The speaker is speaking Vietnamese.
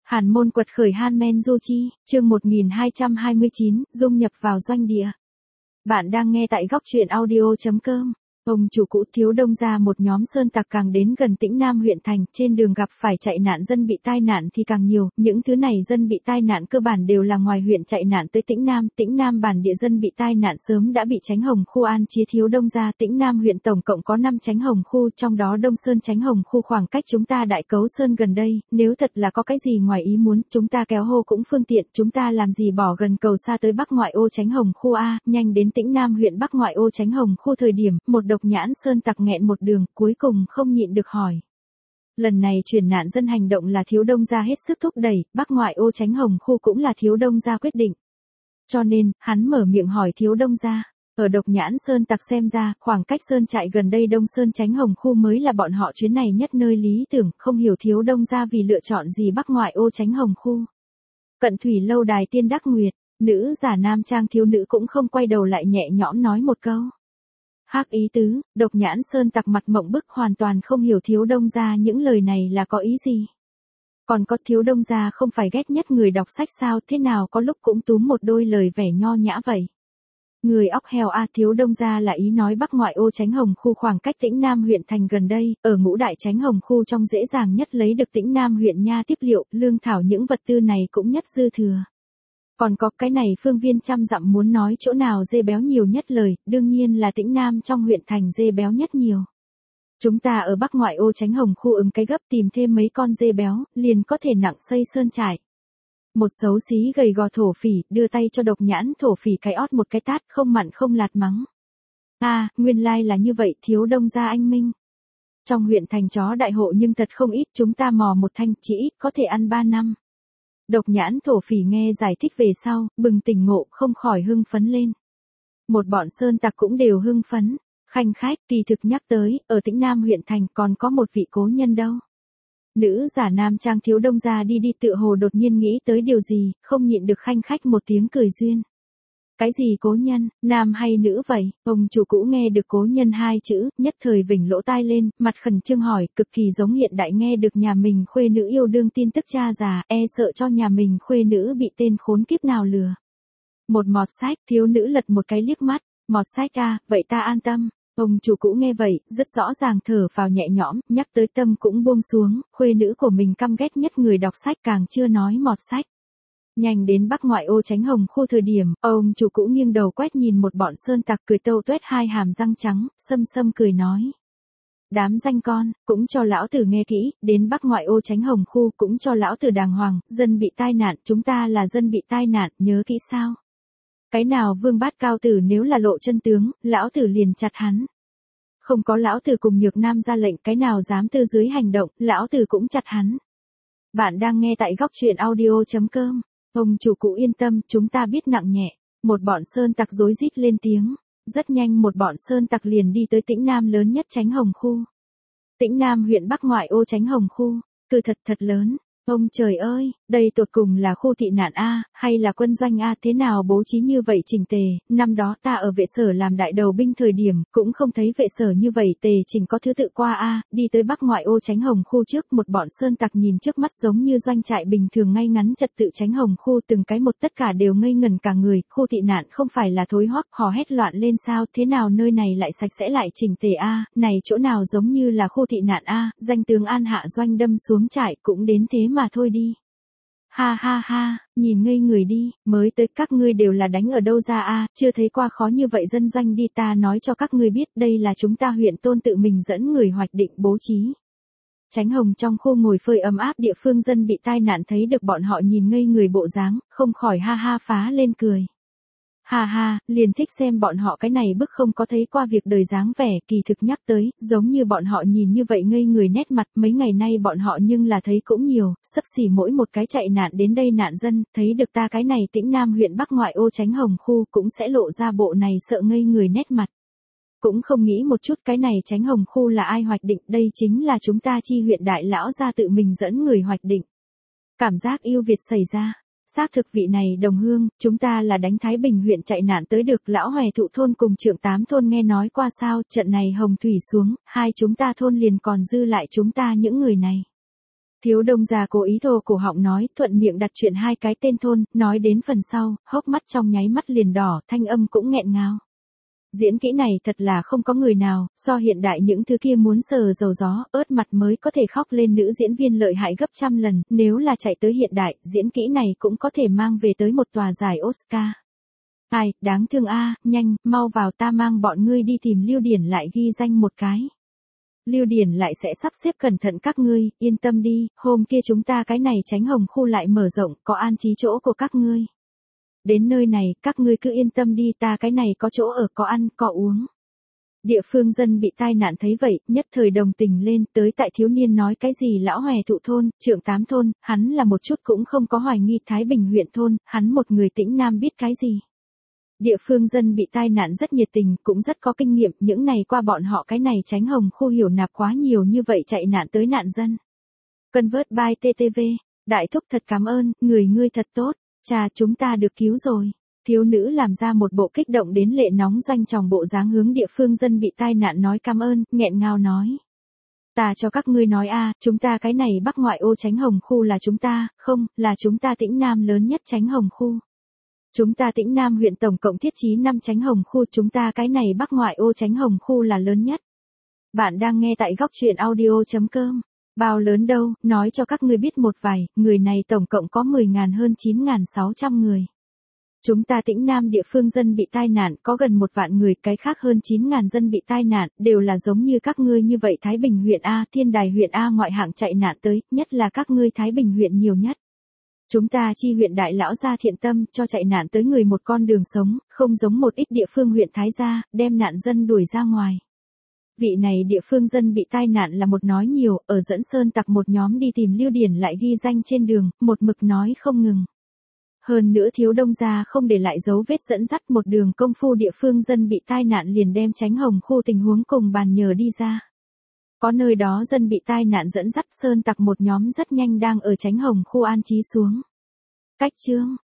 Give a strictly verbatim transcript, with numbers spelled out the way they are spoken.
Hàn môn quật khởi Hanmen Du Chi, chương một nghìn hai trăm hai mươi chín, dung nhập vào doanh địa. Bạn đang nghe tại góc truyện audio chấm com. Ông chủ cũ Thiếu Đông gia một nhóm sơn tặc càng đến gần Tĩnh Nam huyện thành, trên đường gặp phải chạy nạn dân bị tai nạn thì càng nhiều, những thứ này dân bị tai nạn cơ bản đều là ngoài huyện chạy nạn tới Tĩnh Nam, Tĩnh Nam bản địa dân bị tai nạn sớm đã bị Chánh Hồng khu an trí Thiếu Đông gia. Tĩnh Nam huyện tổng cộng có năm Chánh Hồng khu, trong đó Đông Sơn Chánh Hồng khu khoảng cách chúng ta Đại Cấu Sơn gần đây, nếu thật là có cái gì ngoài ý muốn, chúng ta kéo hô cũng phương tiện, chúng ta làm gì bỏ gần cầu xa tới Bắc ngoại ô Chánh Hồng khu a, nhanh đến Tĩnh Nam huyện Bắc ngoại ô Chánh Hồng khu. Thời điểm, một độc nhãn sơn tặc nghẹn một đường, cuối cùng không nhịn được hỏi. Lần này chuyển nạn dân hành động là Thiếu Đông gia hết sức thúc đẩy, Bắc ngoại ô Chánh Hồng khu cũng là Thiếu Đông gia quyết định. Cho nên, hắn mở miệng hỏi Thiếu Đông gia. Ở độc nhãn sơn tặc xem ra, khoảng cách sơn trại gần đây Đông Sơn Chánh Hồng khu mới là bọn họ chuyến này nhất nơi lý tưởng, không hiểu Thiếu Đông gia vì lựa chọn gì Bắc ngoại ô Chánh Hồng khu. Cận thủy lâu đài Tiên Đắc Nguyệt, nữ giả nam trang thiếu nữ cũng không quay đầu lại nhẹ nhõm nói một câu. Hắc ý tứ, độc nhãn sơn tặc mặt mộng bức hoàn toàn không hiểu Thiếu Đông gia những lời này là có ý gì. Còn có Thiếu Đông gia không phải ghét nhất người đọc sách sao, thế nào có lúc cũng túm một đôi lời vẻ nho nhã vậy. Người óc heo a, Thiếu Đông gia là ý nói Bắc ngoại ô Chánh Hồng khu khoảng cách Tĩnh Nam huyện thành gần đây, ở ngũ đại Chánh Hồng khu trong dễ dàng nhất lấy được Tĩnh Nam huyện nha tiếp liệu, lương thảo những vật tư này cũng nhất dư thừa. Còn có cái này phương viên trăm dặm muốn nói chỗ nào dê béo nhiều nhất lời, đương nhiên là Tĩnh Nam trong huyện thành dê béo nhất nhiều. Chúng ta ở Bắc ngoại ô Chánh Hồng khu ứng cái gấp tìm thêm mấy con dê béo, liền có thể nặng xây sơn trại. Một xấu xí gầy gò thổ phỉ, đưa tay cho độc nhãn thổ phỉ cái ót một cái tát không mặn không lạt mắng. À, nguyên lai là như vậy Thiếu Đông gia anh minh. Trong huyện thành chó đại hộ nhưng thật không ít, chúng ta mò một thanh chỉ ít có thể ăn ba năm. Độc nhãn thổ phỉ nghe giải thích về sau, bừng tỉnh ngộ không khỏi hưng phấn lên. Một bọn sơn tặc cũng đều hưng phấn, khanh khách kỳ thực nhắc tới, ở Tĩnh Nam huyện thành còn có một vị cố nhân đâu. Nữ giả nam trang Thiếu Đông gia đi đi tựa hồ đột nhiên nghĩ tới điều gì, không nhịn được khanh khách một tiếng cười duyên. Cái gì cố nhân, nam hay nữ vậy? Ông chủ cũ nghe được cố nhân hai chữ, nhất thời vểnh lỗ tai lên, mặt khẩn trương hỏi, cực kỳ giống hiện đại nghe được nhà mình khuê nữ yêu đương tin tức cha già, e sợ cho nhà mình khuê nữ bị tên khốn kiếp nào lừa. Một mọt sách, thiếu nữ lật một cái liếc mắt, mọt sách à, vậy ta an tâm. Ông chủ cũ nghe vậy, rất rõ ràng thở vào nhẹ nhõm, nhắc tới tâm cũng buông xuống, khuê nữ của mình căm ghét nhất người đọc sách càng chưa nói mọt sách. Nhanh đến Bắc ngoại ô Chánh Hồng khu thời điểm, ông chủ cũ nghiêng đầu quét nhìn một bọn sơn tặc cười tâu tuét hai hàm răng trắng, sâm sâm cười nói. Đám danh con, cũng cho lão tử nghe kỹ, đến Bắc ngoại ô Chánh Hồng khu cũng cho lão tử đàng hoàng, dân bị tai nạn, chúng ta là dân bị tai nạn, nhớ kỹ sao? Cái nào vương bát cao tử nếu là lộ chân tướng, lão tử liền chặt hắn. Không có lão tử cùng Nhược Nam ra lệnh, cái nào dám tư dưới hành động, lão tử cũng chặt hắn. Bạn đang nghe tại góc truyện audio chấm com. Ông chủ cũ yên tâm, chúng ta biết nặng nhẹ. Một bọn sơn tặc rối rít lên tiếng. Rất nhanh một bọn sơn tặc liền đi tới Tĩnh Nam lớn nhất Chánh Hồng khu. Tĩnh Nam huyện Bắc ngoại ô Chánh Hồng khu. Cứ thật thật lớn. Ông trời ơi, đây tột cùng là khu thị nạn A, hay là quân doanh A, thế nào bố trí như vậy chỉnh tề, năm đó ta ở vệ sở làm đại đầu binh thời điểm, cũng không thấy vệ sở như vậy tề chỉnh có thứ tự qua A, đi tới Bắc ngoại ô Chánh Hồng khu trước, một bọn sơn tặc nhìn trước mắt giống như doanh trại bình thường ngay ngắn trật tự Chánh Hồng khu từng cái một tất cả đều ngây ngẩn cả người, khu thị nạn không phải là thối hoắc, hò hét loạn lên sao, thế nào nơi này lại sạch sẽ lại chỉnh tề A, này chỗ nào giống như là khu thị nạn A, danh tướng An hạ doanh đâm xuống trại cũng đến thế mà thôi đi. Ha ha ha, nhìn ngây người đi, mới tới các ngươi đều là đánh ở đâu ra a, chưa thấy qua khó như vậy dân doanh đi, ta nói cho các ngươi biết, đây là chúng ta huyện Tôn tự mình dẫn người hoạch định bố trí. Chánh Hồng trong khu ngồi phơi ấm áp địa phương dân bị tai nạn thấy được bọn họ nhìn ngây người bộ dáng, không khỏi ha ha phá lên cười. Ha ha, liền thích xem bọn họ cái này bức không có thấy qua việc đời dáng vẻ, kỳ thực nhắc tới, giống như bọn họ nhìn như vậy ngây người nét mặt, mấy ngày nay bọn họ nhưng là thấy cũng nhiều, xấp xỉ mỗi một cái chạy nạn đến đây nạn dân, thấy được ta cái này Tĩnh Nam huyện Bắc ngoại ô Chánh Hồng khu cũng sẽ lộ ra bộ này sợ ngây người nét mặt. Cũng không nghĩ một chút cái này Chánh Hồng khu là ai hoạch định, đây chính là chúng ta chi huyện đại lão ra tự mình dẫn người hoạch định. Cảm giác yêu Việt xảy ra. Xác thực vị này đồng hương, chúng ta là đánh Thái Bình huyện chạy nạn tới được, lão Hòe Thụ thôn cùng trưởng tám thôn nghe nói qua sao, trận này hồng thủy xuống, hai chúng ta thôn liền còn dư lại chúng ta những người này. Thiếu đông gia cố ý thô cổ họng nói, thuận miệng đặt chuyện hai cái tên thôn, nói đến phần sau, hốc mắt trong nháy mắt liền đỏ, thanh âm cũng nghẹn ngào. Diễn kỹ này thật là không có người nào, so hiện đại những thứ kia muốn sờ dầu gió, ớt mặt mới có thể khóc lên nữ diễn viên lợi hại gấp trăm lần, nếu là chạy tới hiện đại, diễn kỹ này cũng có thể mang về tới một tòa giải Oscar. Ai, đáng thương a, nhanh, mau vào ta mang bọn ngươi đi tìm Lưu Điển lại ghi danh một cái. Lưu Điển lại sẽ sắp xếp cẩn thận các ngươi, yên tâm đi, hôm kia chúng ta cái này tránh hồng khu lại mở rộng, có an trí chỗ của các ngươi. Đến nơi này, các ngươi cứ yên tâm đi, ta cái này có chỗ ở, có ăn, có uống. Địa phương dân bị tai nạn thấy vậy, nhất thời đồng tình lên, tới tại thiếu niên nói cái gì lão hòe thụ thôn, trưởng tám thôn, hắn là một chút cũng không có hoài nghi Thái Bình huyện thôn, hắn một người Tĩnh Nam biết cái gì. Địa phương dân bị tai nạn rất nhiệt tình, cũng rất có kinh nghiệm, những ngày qua bọn họ cái này tránh hồng khu hiểu nạp quá nhiều như vậy chạy nạn tới nạn dân. Convert by tê tê vê, đại thúc thật cảm ơn, người ngươi thật tốt, chà chúng ta được cứu rồi. Thiếu nữ làm ra một bộ kích động đến lệ nóng doanh tròng bộ dáng hướng địa phương dân bị tai nạn nói cảm ơn, nghẹn ngào nói. Ta cho các ngươi nói a, chúng ta cái này bắc ngoại ô tránh hồng khu là chúng ta, không, là chúng ta Tĩnh Nam lớn nhất tránh hồng khu. Chúng ta Tĩnh Nam huyện tổng cộng thiết trí năm tránh hồng khu, chúng ta cái này bắc ngoại ô tránh hồng khu là lớn nhất. Bạn đang nghe tại góc truyện audio chấm com. Bao lớn đâu, nói cho các ngươi biết một vài, người này tổng cộng có mười nghìn hơn chín nghìn sáu trăm người. Chúng ta Tĩnh Nam địa phương dân bị tai nạn có gần một vạn người, cái khác hơn chín nghìn dân bị tai nạn, đều là giống như các ngươi như vậy Thái Bình huyện A, Thiên Đài huyện A ngoại hạng chạy nạn tới, nhất là các ngươi Thái Bình huyện nhiều nhất. Chúng ta chi huyện đại lão gia thiện tâm cho chạy nạn tới người một con đường sống, không giống một ít địa phương huyện Thái Gia, đem nạn dân đuổi ra ngoài. Vị này địa phương dân bị tai nạn là một nói nhiều, ở dẫn sơn tặc một nhóm đi tìm Lưu Điển lại ghi danh trên đường, một mực nói không ngừng. Hơn nữa thiếu đông gia không để lại dấu vết dẫn dắt một đường công phu địa phương dân bị tai nạn liền đem tránh hồng khu tình huống cùng bàn nhờ đi ra. Có nơi đó dân bị tai nạn dẫn dắt sơn tặc một nhóm rất nhanh đang ở tránh hồng khu an trí xuống. Cách chương,